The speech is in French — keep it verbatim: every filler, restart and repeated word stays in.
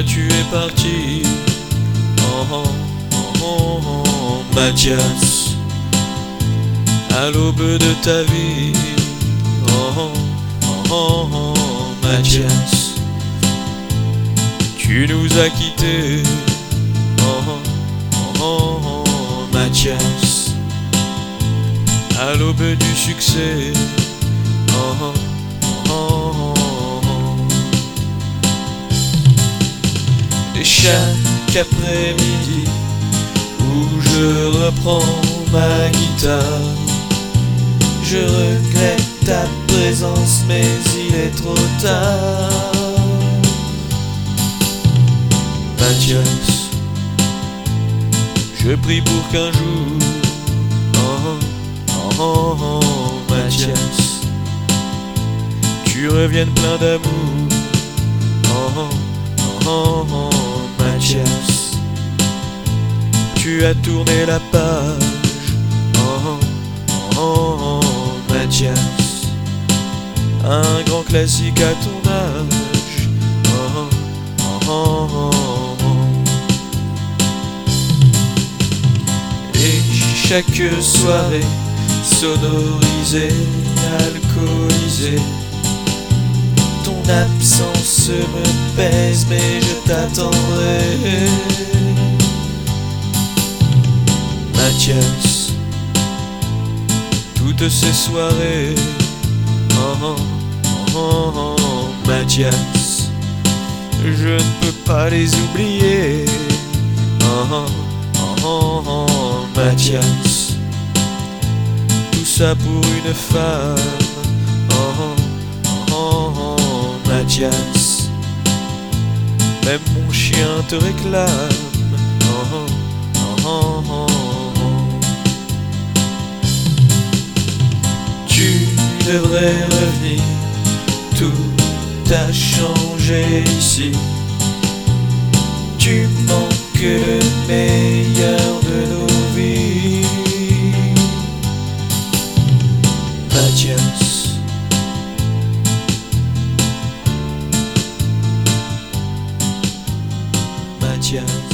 Toi tu es parti, oh, oh, oh, oh, oh, Mathias, à l'aube de ta vie, oh, oh, oh, oh, Mathias, tu nous as quittés, oh, oh, oh, oh, Mathias, à l'aube du succès, oh, oh, oh, oh, oh. Et chaque après-midi où je reprends ma guitare, je regrette ta présence, mais il est trop tard. Mathias, je prie pour qu'un jour, oh, oh, oh, oh, Mathias, tu reviennes plein d'amour, oh, oh, oh, oh, Mathias, tu as tourné la page, oh, oh, oh, oh, Mathias, un grand classique à ton âge, oh, oh, oh, oh, oh. Et chaque soirée sonorisée, alcoolisée, ton absence me pèse, mais je t'attendrai. Mathias, toutes ces soirées, oh, oh, oh, oh, Mathias, je ne peux pas les oublier, oh, oh, oh, oh, Mathias, tout ça pour une femme, oh, oh, oh, oh, Mathias, même mon chien te réclame, oh, oh, oh, oh. Tu devrais revenir, tout a changé ici. Tu manques le meilleur de nos vies. Mathias, Mathias.